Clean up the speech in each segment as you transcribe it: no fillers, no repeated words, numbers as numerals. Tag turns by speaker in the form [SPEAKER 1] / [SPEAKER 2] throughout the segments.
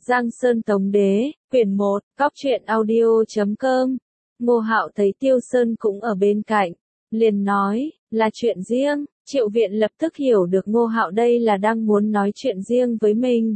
[SPEAKER 1] Giang Sơn Tống Đế, quyển 1, Cóc truyện audio.com. Ngô Hạo thấy Tiêu Sơn cũng ở bên cạnh, liền nói, là chuyện riêng. Triệu Viện lập tức hiểu được Ngô Hạo đây là đang muốn nói chuyện riêng với mình.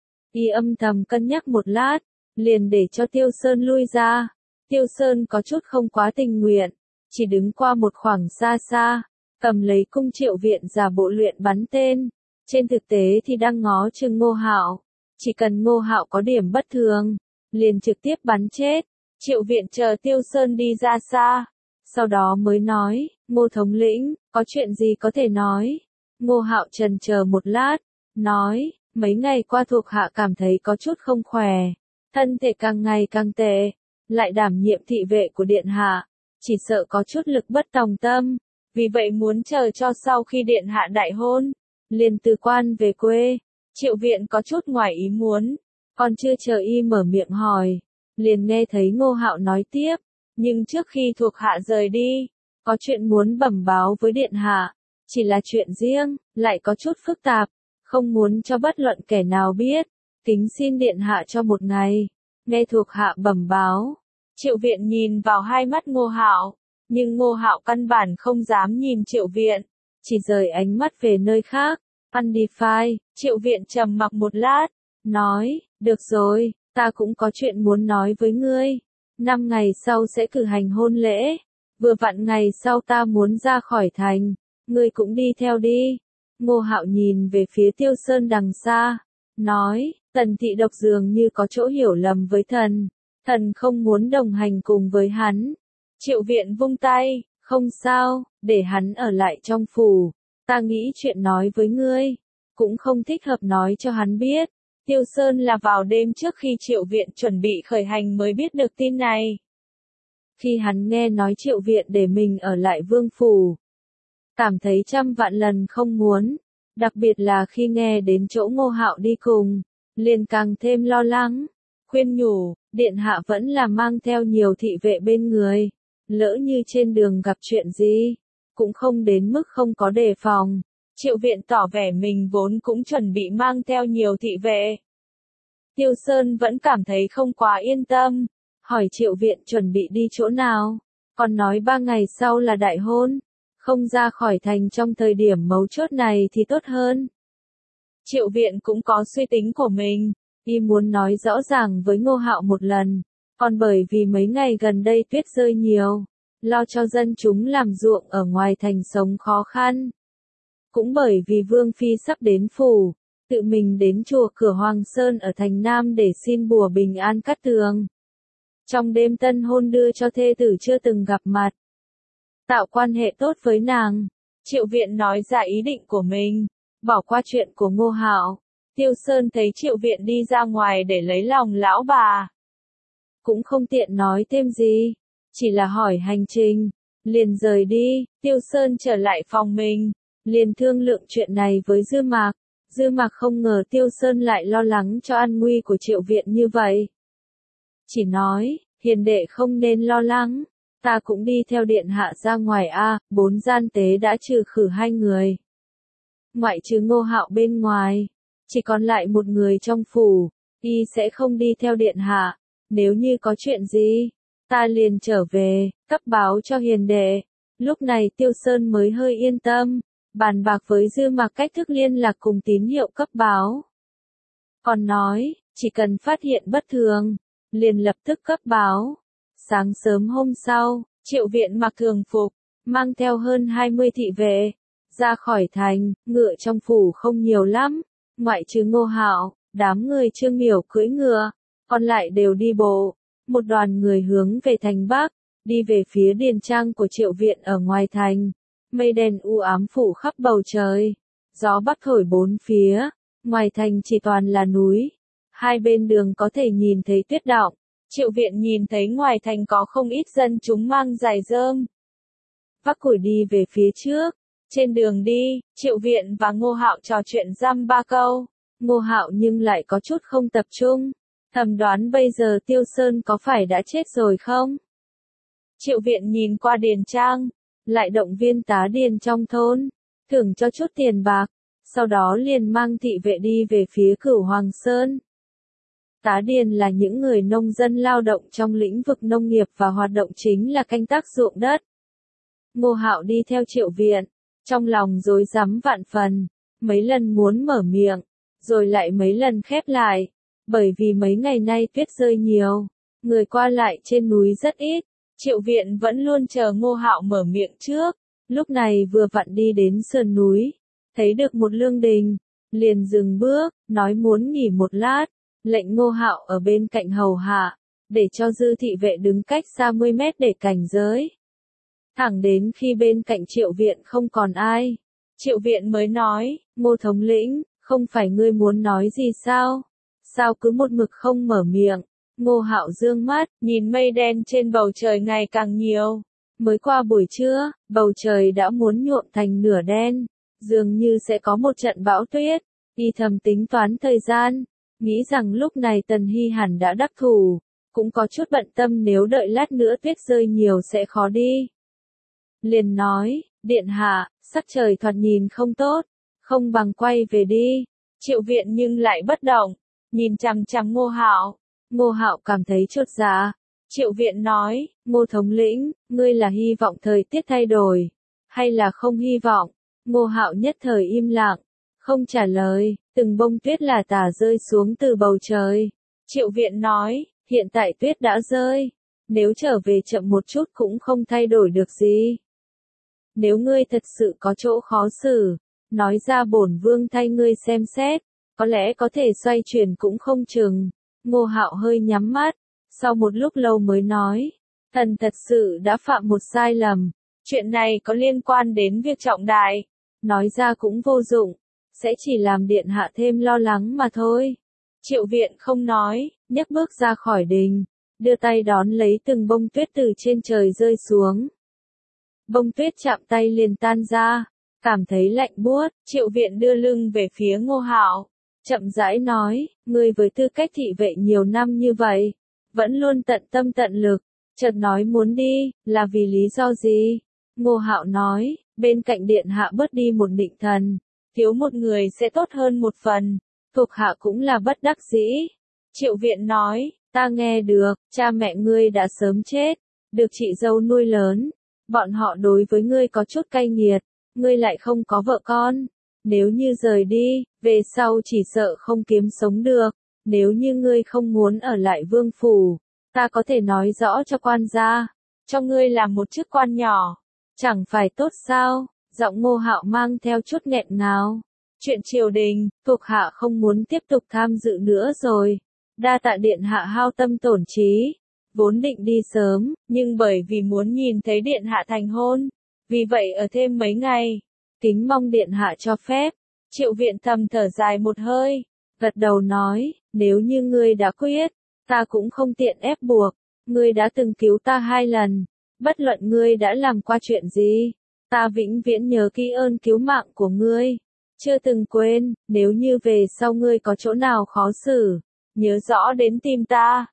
[SPEAKER 1] Y âm thầm cân nhắc một lát, liền để cho Tiêu Sơn lui ra. Tiêu Sơn có chút không quá tình nguyện, chỉ đứng qua một khoảng xa xa, cầm lấy cung Triệu Viện giả bộ luyện bắn tên. Trên thực tế thì đang ngó chừng Ngô Hạo, chỉ cần Ngô Hạo có điểm bất thường, liền trực tiếp bắn chết. Triệu Viện chờ Tiêu Sơn đi ra xa, sau đó mới nói, Ngô thống lĩnh, có chuyện gì có thể nói. Ngô Hạo chần chờ một lát, nói, mấy ngày qua thuộc hạ cảm thấy có chút không khỏe, thân thể càng ngày càng tệ, lại đảm nhiệm thị vệ của điện hạ, chỉ sợ có chút lực bất tòng tâm, vì vậy muốn chờ cho sau khi điện hạ đại hôn, liền từ quan về quê. Triệu Viện có chút ngoài ý muốn, còn chưa chờ y mở miệng hỏi, liền nghe thấy Ngô Hạo nói tiếp, nhưng trước khi thuộc hạ rời đi, có chuyện muốn bẩm báo với điện hạ, chỉ là chuyện riêng, lại có chút phức tạp, không muốn cho bất luận kẻ nào biết, kính xin điện hạ cho một ngày. Nghe thuộc hạ bẩm báo, Triệu Viện nhìn vào hai mắt Ngô Hạo, nhưng Ngô Hạo căn bản không dám nhìn Triệu Viện, chỉ rời ánh mắt về nơi khác. Undefined, Triệu Viện trầm mặc một lát, nói, được rồi, ta cũng có chuyện muốn nói với ngươi. 5 ngày sau sẽ cử hành hôn lễ, vừa vặn ngày sau ta muốn ra khỏi thành, ngươi cũng đi theo đi. Ngô Hạo nhìn về phía Tiêu Sơn đằng xa, nói, Tần Thị Độc dường như có chỗ hiểu lầm với thần, thần không muốn đồng hành cùng với hắn. Triệu Viện vung tay, không sao, để hắn ở lại trong phủ. Ta nghĩ chuyện nói với ngươi, cũng không thích hợp nói cho hắn biết. Tiêu Sơn là vào đêm trước khi Triệu Viện chuẩn bị khởi hành mới biết được tin này. Khi hắn nghe nói Triệu Viện để mình ở lại vương phủ, cảm thấy trăm vạn lần không muốn, đặc biệt là khi nghe đến chỗ Ngô Hạo đi cùng, liền càng thêm lo lắng, khuyên nhủ, điện hạ vẫn là mang theo nhiều thị vệ bên người, lỡ như trên đường gặp chuyện gì, cũng không đến mức không có đề phòng. Triệu Viện tỏ vẻ mình vốn cũng chuẩn bị mang theo nhiều thị vệ. Tiêu Sơn vẫn cảm thấy không quá yên tâm, hỏi Triệu Viện chuẩn bị đi chỗ nào, còn nói 3 ngày sau là đại hôn, không ra khỏi thành trong thời điểm mấu chốt này thì tốt hơn. Triệu Viện cũng có suy tính của mình, y muốn nói rõ ràng với Ngô Hạo một lần, còn bởi vì mấy ngày gần đây tuyết rơi nhiều, lo cho dân chúng làm ruộng ở ngoài thành sống khó khăn. Cũng bởi vì Vương Phi sắp đến phủ, tự mình đến chùa Cửa Hoàng Sơn ở thành Nam để xin bùa bình an cát tường. Trong đêm tân hôn đưa cho thê tử chưa từng gặp mặt, tạo quan hệ tốt với nàng. Triệu Viện nói ra ý định của mình, bỏ qua chuyện của Ngô Hạo. Tiêu Sơn thấy Triệu Viện đi ra ngoài để lấy lòng lão bà, cũng không tiện nói thêm gì, chỉ là hỏi hành trình, liền rời đi. Tiêu Sơn trở lại phòng mình, liền thương lượng chuyện này với Dư Mạc. Dư Mạc không ngờ Tiêu Sơn lại lo lắng cho an nguy của Triệu Viện như vậy. Chỉ nói, hiền đệ không nên lo lắng, ta cũng đi theo điện hạ ra ngoài a. 4 gian tế đã trừ khử 2 người. Ngoại trừ Ngô Hạo bên ngoài, chỉ còn lại một người trong phủ, y sẽ không đi theo điện hạ. Nếu như có chuyện gì, ta liền trở về, cấp báo cho hiền đệ. Lúc này Tiêu Sơn mới hơi yên tâm, bàn bạc với Dư Mạc cách thức liên lạc cùng tín hiệu cấp báo. Còn nói, chỉ cần phát hiện bất thường, liền lập tức cấp báo. Sáng sớm hôm sau, Triệu Viện mặc thường phục, mang theo hơn 20 thị vệ, ra khỏi thành. Ngựa trong phủ không nhiều lắm, ngoại trừ Ngô Hạo, đám người Trương Miểu cưỡi ngựa, còn lại đều đi bộ. Một đoàn người hướng về thành Bắc, đi về phía điền trang của Triệu Viện ở ngoài thành. Mây đen u ám phủ khắp bầu trời, gió bắc thổi bốn phía, ngoài thành chỉ toàn là núi, hai bên đường có thể nhìn thấy tuyết đọng. Triệu Viện nhìn thấy ngoài thành có không ít dân chúng mang giày rơm, vác củi đi về phía trước. Trên đường đi, Triệu Viện và Ngô Hạo trò chuyện dăm ba câu. Ngô Hạo nhưng lại có chút không tập trung, thầm đoán bây giờ Tiêu Sơn có phải đã chết rồi không? Triệu Viện nhìn qua điền trang, lại động viên tá điền trong thôn, thưởng cho chút tiền bạc, sau đó liền mang thị vệ đi về phía Cửu Hoàng Sơn. Tá điền là những người nông dân lao động trong lĩnh vực nông nghiệp và hoạt động chính là canh tác ruộng đất. Ngô Hạo đi theo Triệu Viện, trong lòng rối rắm vạn phần, mấy lần muốn mở miệng, rồi lại mấy lần khép lại, bởi vì mấy ngày nay tuyết rơi nhiều, người qua lại trên núi rất ít, Triệu Viện vẫn luôn chờ Ngô Hạo mở miệng trước, lúc này vừa vặn đi đến sườn núi, thấy được một lương đình, liền dừng bước, nói muốn nghỉ một lát, lệnh Ngô Hạo ở bên cạnh hầu hạ, để cho dư thị vệ đứng cách xa 10 mét để cảnh giới. Thẳng đến khi bên cạnh Triệu Viện không còn ai, Triệu Viện mới nói, Ngô thống lĩnh, không phải ngươi muốn nói gì sao? Sao cứ một mực không mở miệng? Ngô Hạo dương mắt, nhìn mây đen trên bầu trời ngày càng nhiều. Mới qua buổi trưa, bầu trời đã muốn nhuộm thành nửa đen, dường như sẽ có một trận bão tuyết. Y thầm tính toán thời gian, nghĩ rằng lúc này Tần Hy hẳn đã đắc thủ, cũng có chút bận tâm nếu đợi lát nữa tuyết rơi nhiều sẽ khó đi. Liền nói, điện hạ, sắc trời thoạt nhìn không tốt, không bằng quay về đi. Triệu Viện nhưng lại bất động, nhìn chằm chằm Ngô Hạo. Ngô Hạo cảm thấy chột dạ. Triệu Viện nói, Ngô thống lĩnh, ngươi là hy vọng thời tiết thay đổi, hay là không hy vọng? Ngô Hạo nhất thời im lặng, không trả lời, từng bông tuyết là tả rơi xuống từ bầu trời. Triệu Viện nói, hiện tại tuyết đã rơi, nếu trở về chậm một chút cũng không thay đổi được gì. Nếu ngươi thật sự có chỗ khó xử, nói ra bổn vương thay ngươi xem xét, có lẽ có thể xoay chuyển cũng không chừng. Ngô Hạo hơi nhắm mắt, sau một lúc lâu mới nói, thần thật sự đã phạm một sai lầm, chuyện này có liên quan đến việc trọng đại, nói ra cũng vô dụng, sẽ chỉ làm điện hạ thêm lo lắng mà thôi. Triệu Viện không nói, nhấc bước ra khỏi đình, đưa tay đón lấy từng bông tuyết từ trên trời rơi xuống. Bông tuyết chạm tay liền tan ra, cảm thấy lạnh buốt, Triệu Viện đưa lưng về phía Ngô Hạo, chậm rãi nói, ngươi với tư cách thị vệ nhiều năm như vậy, vẫn luôn tận tâm tận lực, chợt nói muốn đi, là vì lý do gì? Ngô Hạo nói, bên cạnh điện hạ bớt đi một định thần, thiếu một người sẽ tốt hơn một phần, thuộc hạ cũng là bất đắc dĩ. Triệu Viện nói, ta nghe được, cha mẹ ngươi đã sớm chết, được chị dâu nuôi lớn, bọn họ đối với ngươi có chút cay nghiệt, ngươi lại không có vợ con. Nếu như rời đi, về sau chỉ sợ không kiếm sống được, nếu như ngươi không muốn ở lại vương phủ, ta có thể nói rõ cho quan gia, cho ngươi làm một chức quan nhỏ, chẳng phải tốt sao? Giọng Ngô Hạo mang theo chút nghẹn ngào. Chuyện triều đình, thuộc hạ không muốn tiếp tục tham dự nữa rồi. Đa tạ điện hạ hao tâm tổn trí, vốn định đi sớm, nhưng bởi vì muốn nhìn thấy điện hạ thành hôn, vì vậy ở thêm mấy ngày. Kính mong điện hạ cho phép. Triệu Viện thầm thở dài một hơi, gật đầu nói, nếu như ngươi đã quyết, ta cũng không tiện ép buộc, ngươi đã từng cứu ta 2 lần, bất luận ngươi đã làm qua chuyện gì, ta vĩnh viễn nhớ kỹ ơn cứu mạng của ngươi, chưa từng quên, nếu như về sau ngươi có chỗ nào khó xử, nhớ rõ đến tìm ta.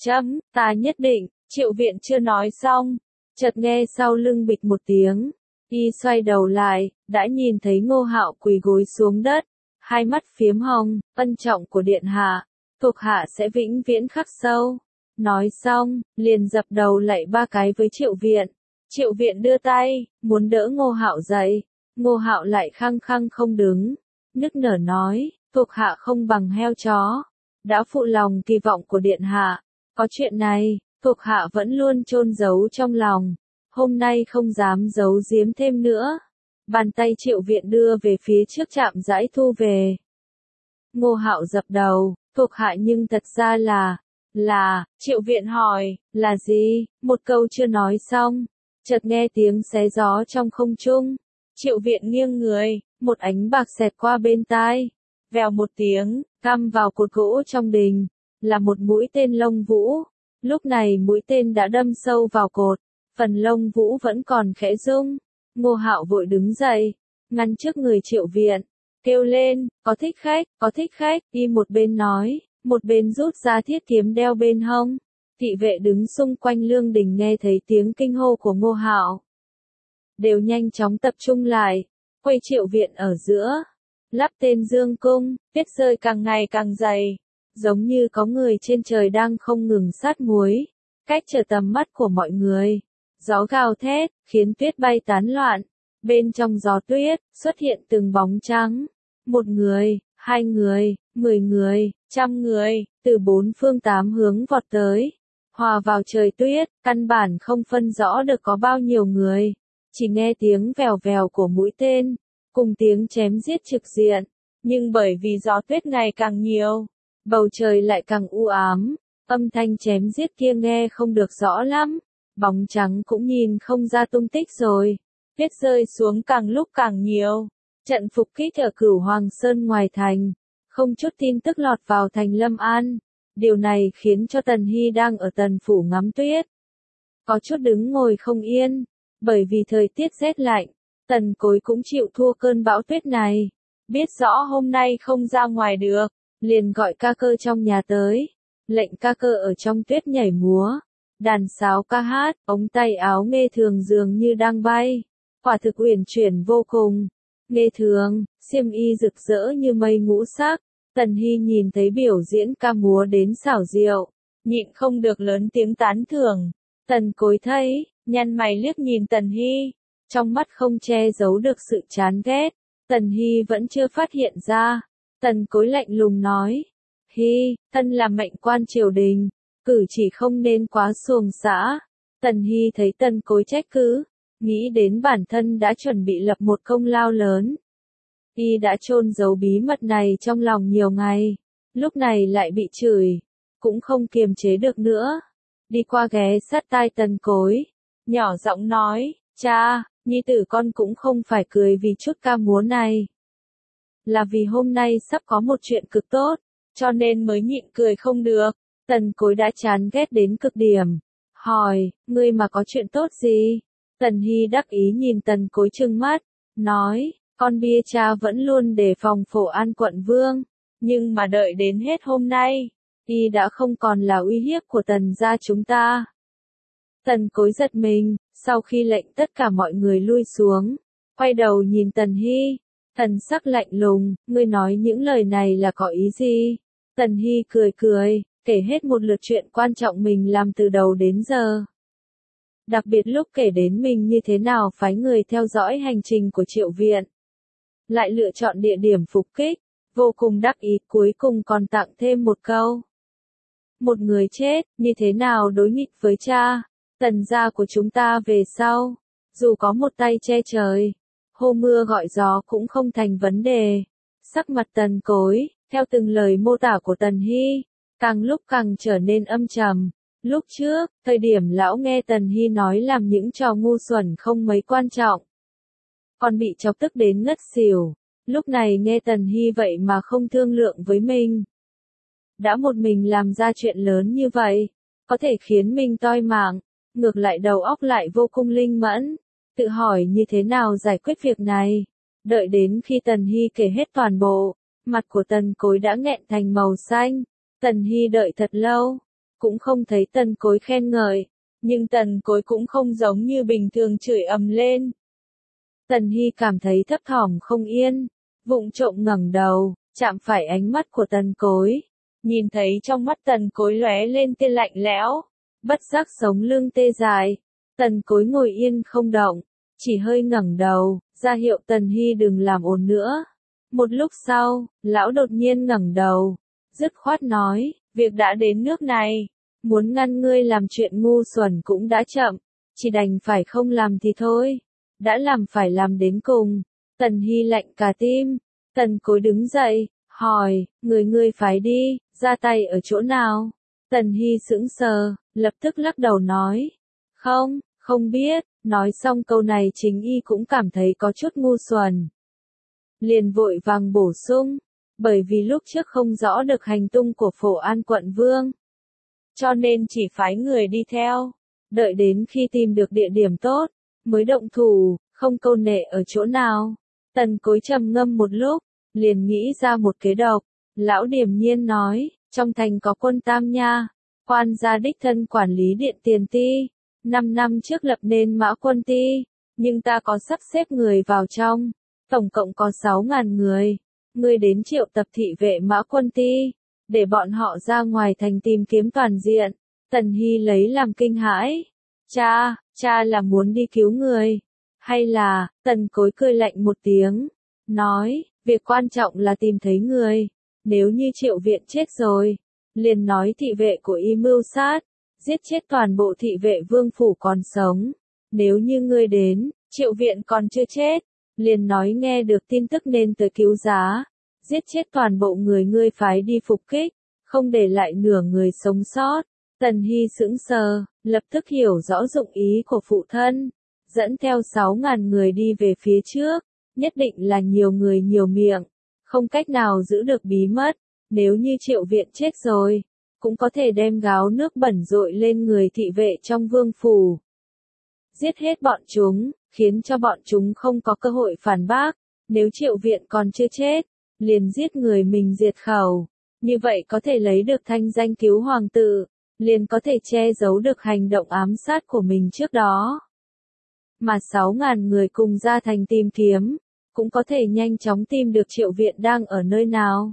[SPEAKER 1] Ta nhất định. Triệu Viện chưa nói xong, chợt nghe sau lưng bịch một tiếng. Y xoay đầu lại, đã nhìn thấy Ngô Hạo quỳ gối xuống đất, hai mắt phiếm hồng, ân trọng của điện hạ, thuộc hạ sẽ vĩnh viễn khắc sâu. Nói xong, liền dập đầu lạy 3 cái với Triệu Viện. Triệu Viện đưa tay, muốn đỡ Ngô Hạo dậy, Ngô Hạo lại khăng khăng không đứng, nức nở nói, thuộc hạ không bằng heo chó, đã phụ lòng kỳ vọng của điện hạ, có chuyện này, thuộc hạ vẫn luôn chôn giấu trong lòng. Hôm nay không dám giấu giếm thêm nữa. Bàn tay Triệu Viện đưa về phía trước chạm rãi thu về. Ngô Hạo dập đầu, thuộc hạ nhưng thật ra là, Triệu Viện hỏi, là gì? Một câu chưa nói xong, chợt nghe tiếng xé gió trong không trung. Triệu Viện nghiêng người, một ánh bạc xẹt qua bên tai. Vèo một tiếng, găm vào cột gỗ trong đình, là một mũi tên lông vũ. Lúc này mũi tên đã đâm sâu vào cột. Phần lông vũ vẫn còn khẽ rung. Ngô Hạo vội đứng dậy, ngăn trước người Triệu Viện, kêu lên, có thích khách, đi một bên nói, một bên rút ra thiết kiếm đeo bên hông. Thị vệ đứng xung quanh lương đình nghe thấy tiếng kinh hô của Ngô Hạo, đều nhanh chóng tập trung lại, quay Triệu Viện ở giữa, lắp tên dương cung, tuyết rơi càng ngày càng dày, giống như có người trên trời đang không ngừng sát muối, cách trở tầm mắt của mọi người. Gió gào thét, khiến tuyết bay tán loạn. Bên trong gió tuyết, xuất hiện từng bóng trắng. 1 người, 2 người, 10 người, 100 người, từ 4 phương 8 hướng vọt tới. Hòa vào trời tuyết, căn bản không phân rõ được có bao nhiêu người. Chỉ nghe tiếng vèo vèo của mũi tên, cùng tiếng chém giết trực diện. Nhưng bởi vì gió tuyết ngày càng nhiều, bầu trời lại càng u ám, âm thanh chém giết kia nghe không được rõ lắm, bóng trắng cũng nhìn không ra tung tích rồi. Tuyết rơi xuống càng lúc càng nhiều. Trận phục kích ở Cửu Hoàng Sơn ngoài thành, không chút tin tức lọt vào thành Lâm An. Điều này khiến cho Tần Hy đang ở Tần phủ ngắm tuyết, có chút đứng ngồi không yên, bởi vì thời tiết rét lạnh, Tần Cối cũng chịu thua cơn bão tuyết này. Biết rõ hôm nay không ra ngoài được, liền gọi ca cơ trong nhà tới, lệnh ca cơ ở trong tuyết nhảy múa, đàn sáo ca hát, ống tay áo nghe thường dường như đang bay, quả thực uyển chuyển vô cùng. Nghe thường, xiêm y rực rỡ như mây ngũ sắc, Tần Hy nhìn thấy biểu diễn ca múa đến xảo diệu, nhịn không được lớn tiếng tán thưởng. Tần Cối thấy, nhăn mày liếc nhìn Tần Hy, trong mắt không che giấu được sự chán ghét. Tần Hy vẫn chưa phát hiện ra. Tần Cối lạnh lùng nói, Hy, thân là mệnh quan triều đình, cử chỉ không nên quá xuồng xã. Tần Hy thấy Tần Cối trách cứ, nghĩ đến bản thân đã chuẩn bị lập một công lao lớn. Y đã chôn giấu bí mật này trong lòng nhiều ngày, lúc này lại bị chửi, cũng không kiềm chế được nữa. Đi qua ghé sát tai Tần Cối, nhỏ giọng nói, cha, nhi tử con cũng không phải cười vì chút ca múa này. Là vì hôm nay sắp có một chuyện cực tốt, cho nên mới nhịn cười không được. Tần Cối đã chán ghét đến cực điểm. Hỏi, ngươi mà có chuyện tốt gì? Tần Hy đắc ý nhìn Tần Cối trừng mắt, nói, con bia cha vẫn luôn đề phòng Phổ An quận vương, nhưng mà đợi đến hết hôm nay, y đã không còn là uy hiếp của Tần gia chúng ta. Tần Cối giật mình, sau khi lệnh tất cả mọi người lui xuống, quay đầu nhìn Tần Hy, thần sắc lạnh lùng, ngươi nói những lời này là có ý gì? Tần Hy cười cười, kể hết một lượt chuyện quan trọng mình làm từ đầu đến giờ. Đặc biệt lúc kể đến mình như thế nào phái người theo dõi hành trình của Triệu Viện, lại lựa chọn địa điểm phục kích, vô cùng đắc ý, cuối cùng còn tặng thêm một câu. Một người chết, như thế nào đối nghịch với cha, Tần gia của chúng ta về sau, dù có một tay che trời, hô mưa gọi gió cũng không thành vấn đề. Sắc mặt Tần Cối, theo từng lời mô tả của Tần Hy, càng lúc càng trở nên âm trầm. Lúc trước, thời điểm lão nghe Tần Hy nói làm những trò ngu xuẩn không mấy quan trọng, còn bị chọc tức đến ngất xỉu. Lúc này nghe Tần Hy vậy mà không thương lượng với mình. Đã một mình làm ra chuyện lớn như vậy, có thể khiến mình toi mạng, ngược lại đầu óc lại vô cùng linh mẫn, tự hỏi như thế nào giải quyết việc này. Đợi đến khi Tần Hy kể hết toàn bộ, mặt của Tần Cối đã nghẹn thành màu xanh. Tần Hy đợi thật lâu, cũng không thấy Tần Cối khen ngợi, nhưng Tần Cối cũng không giống như bình thường chửi ầm lên. Tần Hy cảm thấy thấp thỏm không yên, vụng trộm ngẩng đầu, chạm phải ánh mắt của Tần Cối, nhìn thấy trong mắt Tần Cối lóe lên tia lạnh lẽo, bất giác sống lưng tê dại. Tần Cối ngồi yên không động, chỉ hơi ngẩng đầu, ra hiệu Tần Hy đừng làm ồn nữa. Một lúc sau, lão đột nhiên ngẩng đầu, dứt khoát nói, việc đã đến nước này, muốn ngăn ngươi làm chuyện ngu xuẩn cũng đã chậm, chỉ đành phải không làm thì thôi, đã làm phải làm đến cùng. Tần Hy lạnh cả tim. Tần Cối đứng dậy, hỏi, ngươi phải đi, ra tay ở chỗ nào? Tần Hy sững sờ, lập tức lắc đầu nói, không biết. Nói xong câu này chính y cũng cảm thấy có chút ngu xuẩn, liền vội vàng bổ sung, bởi vì lúc trước không rõ được hành tung của Phổ An quận vương, cho nên chỉ phái người đi theo, đợi đến khi tìm được địa điểm tốt, mới động thủ, không câu nệ ở chỗ nào. Tần Cối trầm ngâm một lúc, liền nghĩ ra một kế độc. Lão điềm nhiên nói, trong thành có quân Tam Nha, quan gia đích thân quản lý điện tiền ti, 5 năm trước lập nên Mã Quân ti, nhưng ta có sắp xếp người vào trong, tổng cộng có 6.000 người. Ngươi đến triệu tập thị vệ Mã Quân ti, để bọn họ ra ngoài thành tìm kiếm toàn diện. Tần Hy lấy làm kinh hãi. Cha là muốn đi cứu người. Hay là, Tần Cối cười lạnh một tiếng. Nói, việc quan trọng là tìm thấy người. Nếu như Triệu Viện chết rồi, liền nói thị vệ của y mưu sát, giết chết toàn bộ thị vệ vương phủ còn sống. Nếu như ngươi đến, Triệu Viện còn chưa chết, liền nói nghe được tin tức nên tới cứu giá, giết chết toàn bộ người ngươi phái đi phục kích, không để lại nửa người sống sót. Tần Hy sững sờ, lập tức hiểu rõ dụng ý của phụ thân, dẫn theo 6.000 người đi về phía trước, nhất định là nhiều người nhiều miệng, không cách nào giữ được bí mật. Nếu như Triệu Viện chết rồi, cũng có thể đem gáo nước bẩn dội lên người thị vệ trong vương phủ. Giết hết bọn chúng, khiến cho bọn chúng không có cơ hội phản bác. Nếu Triệu Viện còn chưa chết, liền giết người mình diệt khẩu. Như vậy có thể lấy được thanh danh cứu hoàng tử, liền có thể che giấu được hành động ám sát của mình trước đó. Mà 6.000 người cùng ra thành tìm kiếm, cũng có thể nhanh chóng tìm được Triệu Viện đang ở nơi nào.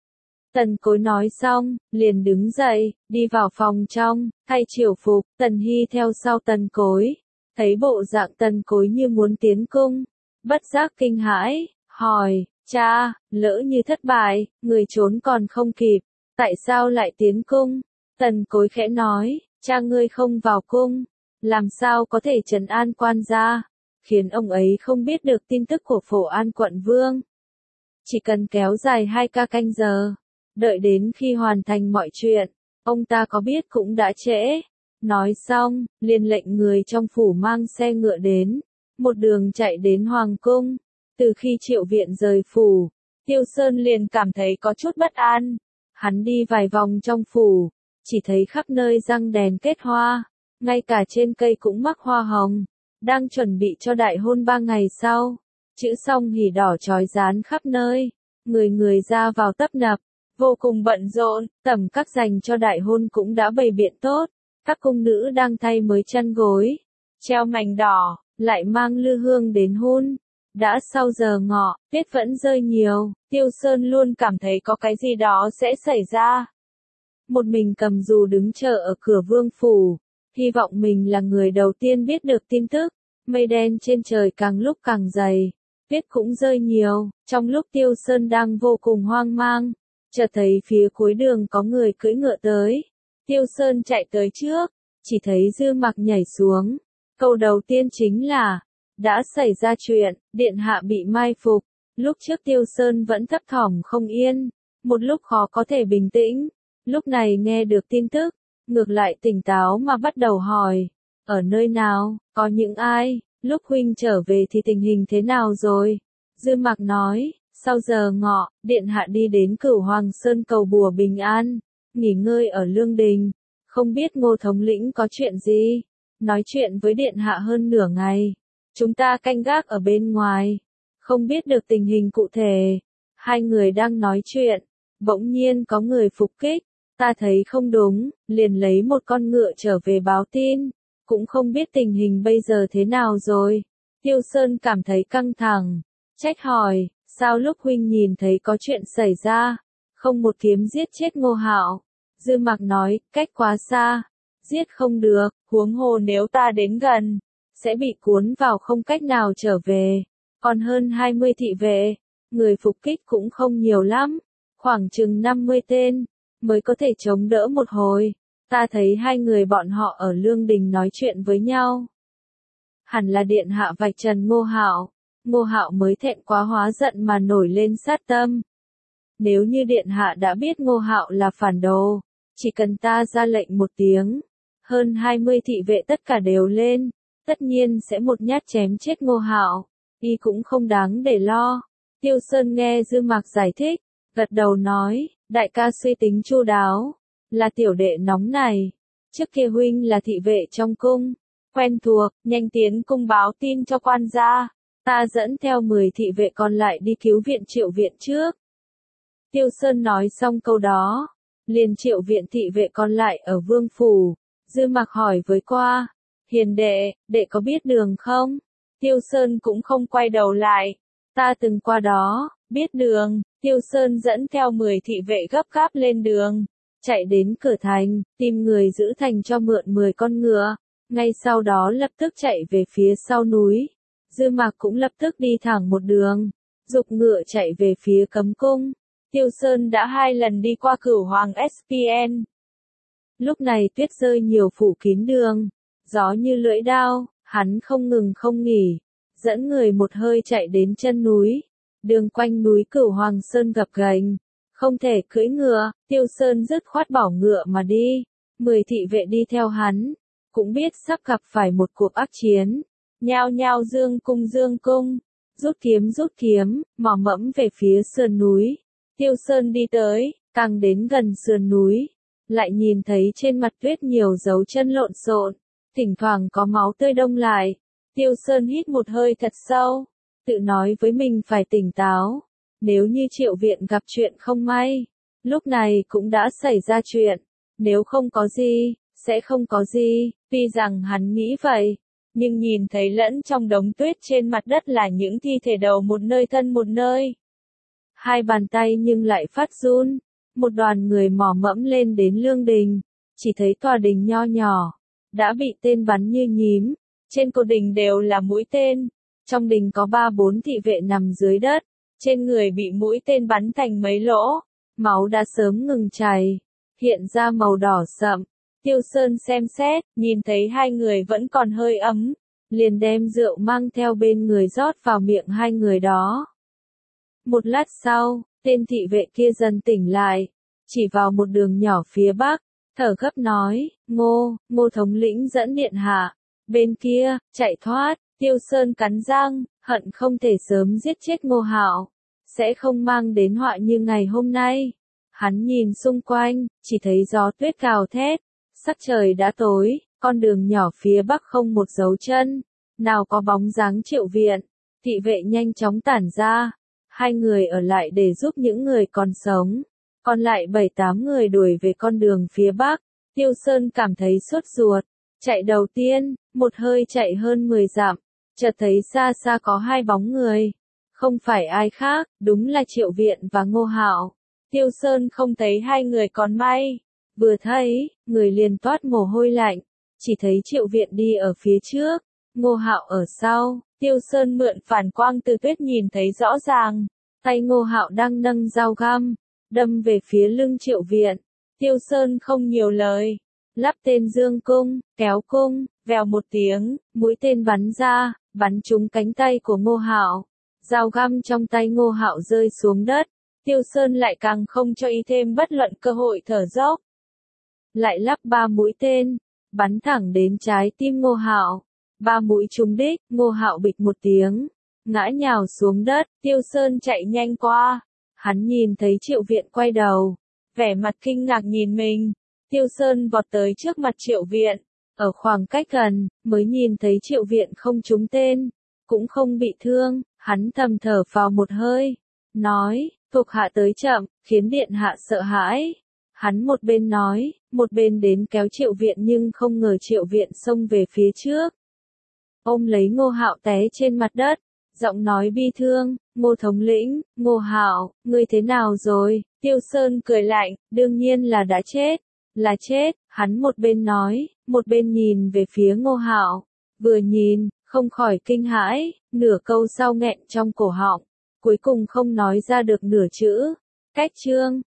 [SPEAKER 1] Tần Cối nói xong, liền đứng dậy, đi vào phòng trong, thay triều phục. Tần Hy theo sau Tần Cối, thấy bộ dạng Tần Cối như muốn tiến cung, bất giác kinh hãi, hỏi, cha, lỡ như thất bại, người trốn còn không kịp, tại sao lại tiến cung? Tần Cối khẽ nói, cha ngươi không vào cung, làm sao có thể trấn an quan gia, khiến ông ấy không biết được tin tức của Phổ An quận vương. Chỉ cần kéo dài 2 canh giờ, đợi đến khi hoàn thành mọi chuyện, ông ta có biết cũng đã trễ. Nói xong, liền lệnh người trong phủ mang xe ngựa đến, một đường chạy đến hoàng cung. Từ khi Triệu Viện rời phủ, Tiêu Sơn liền cảm thấy có chút bất an. Hắn đi vài vòng trong phủ, chỉ thấy khắp nơi răng đèn kết hoa, ngay cả trên cây cũng mắc hoa hồng, đang chuẩn bị cho đại hôn 3 ngày sau. Chữ song hỉ đỏ chói dán khắp nơi, người người ra vào tấp nập, vô cùng bận rộn. Tẩm các dành cho đại hôn cũng đã bày biện tốt, các cung nữ đang thay mới chăn gối, treo mảnh đỏ, lại mang lư hương đến hôn. Đã sau giờ ngọ, tuyết vẫn rơi nhiều, Tiêu Sơn luôn cảm thấy có cái gì đó sẽ xảy ra. Một mình cầm dù đứng chờ ở cửa vương phủ, hy vọng mình là người đầu tiên biết được tin tức. Mây đen trên trời càng lúc càng dày, tuyết cũng rơi nhiều. Trong lúc Tiêu Sơn đang vô cùng hoang mang, chợt thấy phía cuối đường có người cưỡi ngựa tới. Tiêu Sơn chạy tới trước, chỉ thấy Dư Mặc nhảy xuống. Câu đầu tiên chính là, đã xảy ra chuyện, điện hạ bị mai phục. Lúc trước Tiêu Sơn vẫn thấp thỏm không yên, một lúc khó có thể bình tĩnh. Lúc này nghe được tin tức, ngược lại tỉnh táo mà bắt đầu hỏi, ở nơi nào, có những ai, lúc huynh trở về thì tình hình thế nào rồi? Dư Mặc nói, sau giờ ngọ, điện hạ đi đến Cửu Hoàng Sơn cầu bùa bình an, nghỉ ngơi ở Lương Đình, không biết Ngô thống lĩnh có chuyện gì, nói chuyện với điện hạ hơn nửa ngày, chúng ta canh gác ở bên ngoài, không biết được tình hình cụ thể. Hai người đang nói chuyện, bỗng nhiên có người phục kích, ta thấy không đúng, liền lấy một con ngựa trở về báo tin, cũng không biết tình hình bây giờ thế nào rồi. Tiêu Sơn cảm thấy căng thẳng, trách hỏi, sao lúc huynh nhìn thấy có chuyện xảy ra, không một kiếm giết chết Ngô Hạo? Dư Mặc nói, cách quá xa, giết không được, huống hồ nếu ta đến gần, sẽ bị cuốn vào không cách nào trở về. Còn hơn 20 thị vệ, người phục kích cũng không nhiều lắm, khoảng chừng 50 tên, mới có thể chống đỡ một hồi. Ta thấy hai người bọn họ ở Lương Đình nói chuyện với nhau. Hẳn là điện hạ vạch trần Ngô Hạo. Ngô Hạo mới thẹn quá hóa giận mà nổi lên sát tâm. Nếu như điện hạ đã biết Ngô Hạo là phản đồ, chỉ cần ta ra lệnh một tiếng, hơn 20 thị vệ tất cả đều lên, tất nhiên sẽ một nhát chém chết Ngô Hạo, y cũng không đáng để lo. Tiêu Sơn nghe Dư Mặc giải thích, gật đầu nói, đại ca suy tính chu đáo, là tiểu đệ nóng này. Trước kia huynh là thị vệ trong cung, quen thuộc, nhanh tiến cung báo tin cho quan gia. Ta dẫn theo 10 thị vệ còn lại đi cứu viện Triệu Viện trước. Tiêu Sơn nói xong câu đó, liền Triệu Viện thị vệ còn lại ở vương phủ. Dư Mặc hỏi với qua, hiền đệ, đệ có biết đường không? Tiêu Sơn cũng không quay đầu lại, ta từng qua đó, Biết đường, Tiêu Sơn dẫn theo 10 thị vệ gấp gáp lên đường, chạy đến cửa thành, tìm người giữ thành cho mượn 10 con ngựa, ngay sau đó lập tức chạy về phía sau núi. Dư Mạc cũng lập tức đi thẳng một đường, giục ngựa chạy về phía cấm cung. Tiêu Sơn đã 2 lần đi qua Cửu Hoàng SPN. Lúc này tuyết rơi nhiều phủ kín đường, gió như lưỡi đao, hắn không ngừng không nghỉ, dẫn người một hơi chạy đến chân núi. Đường quanh núi Cửu Hoàng Sơn gập ghềnh, không thể cưỡi ngựa, Tiêu Sơn dứt khoát bỏ ngựa mà đi. 10 thị vệ đi theo hắn, cũng biết sắp gặp phải một cuộc ác chiến. Nhao nhao dương cung, rút kiếm, mò mẫm về phía sườn núi. Tiêu Sơn đi tới, càng đến gần sườn núi, lại nhìn thấy trên mặt tuyết nhiều dấu chân lộn xộn, thỉnh thoảng có máu tươi đông lại. Tiêu Sơn hít một hơi thật sâu, tự nói với mình phải tỉnh táo. Nếu như Triệu Viện gặp chuyện không may, lúc này cũng đã xảy ra chuyện. Nếu không có gì, sẽ không có gì. Tuy rằng hắn nghĩ vậy, nhưng nhìn thấy lẫn trong đống tuyết trên mặt đất là những thi thể đầu một nơi thân một nơi. Hai bàn tay nhưng lại phát run. Một đoàn người mò mẫm lên đến lương đình, chỉ thấy tòa đình nho nhỏ, đã bị tên bắn như nhím. Trên cột đình đều là mũi tên. Trong đình có 3-4 thị vệ nằm dưới đất, trên người bị mũi tên bắn thành mấy lỗ, máu đã sớm ngừng chảy, hiện ra màu đỏ sậm. Tiêu Sơn xem xét, nhìn thấy 2 người vẫn còn hơi ấm, liền đem rượu mang theo bên người rót vào miệng 2 người đó. Một lát sau, tên thị vệ kia dần tỉnh lại, chỉ vào một đường nhỏ phía bắc, thở gấp nói, Ngô thống lĩnh dẫn điện hạ, bên kia, chạy thoát. Tiêu Sơn cắn răng, hận không thể sớm giết chết Ngô Hạo, sẽ không mang đến họa như ngày hôm nay. Hắn nhìn xung quanh, chỉ thấy gió tuyết gào thét, sắc trời đã tối, con đường nhỏ phía bắc không một dấu chân, nào có bóng dáng Triệu Viện. Thị vệ nhanh chóng tản ra, 2 người ở lại để giúp những người còn sống, còn lại 7-8 người đuổi về con đường phía bắc. Tiêu Sơn cảm thấy sốt ruột, chạy đầu tiên, một hơi chạy hơn 10 dặm. Chợt thấy xa xa có 2 bóng người, không phải ai khác, đúng là Triệu Viện và Ngô Hạo. Tiêu Sơn không thấy 2 người còn may, vừa thấy, người liền toát mồ hôi lạnh, chỉ thấy Triệu Viện đi ở phía trước, Ngô Hạo ở sau. Tiêu Sơn mượn phản quang từ tuyết nhìn thấy rõ ràng, tay Ngô Hạo đang nâng dao găm, đâm về phía lưng Triệu Viện. Tiêu Sơn không nhiều lời, lắp tên dương cung, kéo cung, vèo một tiếng, mũi tên bắn ra, bắn trúng cánh tay của Ngô Hạo. Dao găm trong tay Ngô Hạo rơi xuống đất. Tiêu Sơn lại càng không cho y thêm bất luận cơ hội thở dốc. Lại lắp 3 mũi tên, bắn thẳng đến trái tim Ngô Hạo. 3 mũi trúng đích, Ngô Hạo bịch một tiếng, ngã nhào xuống đất. Tiêu Sơn chạy nhanh qua, hắn nhìn thấy Triệu Viện quay đầu, vẻ mặt kinh ngạc nhìn mình. Tiêu Sơn vọt tới trước mặt Triệu Viện, ở khoảng cách gần, mới nhìn thấy Triệu Viện không trúng tên, cũng không bị thương. Hắn thầm thở phào một hơi, nói, thuộc hạ tới chậm, khiến điện hạ sợ hãi. Hắn một bên nói, một bên đến kéo Triệu Viện, nhưng không ngờ Triệu Viện xông về phía trước, ôm lấy Ngô Hạo té trên mặt đất, giọng nói bi thương, Ngô thống lĩnh, Ngô Hạo, ngươi thế nào rồi? Tiêu Sơn cười lạnh, đương nhiên là đã chết, là chết. Hắn một bên nói, một bên nhìn về phía Ngô Hạo, vừa nhìn, không khỏi kinh hãi, nửa câu sau nghẹn trong cổ họng, cuối cùng không nói ra được nửa chữ. Cách chương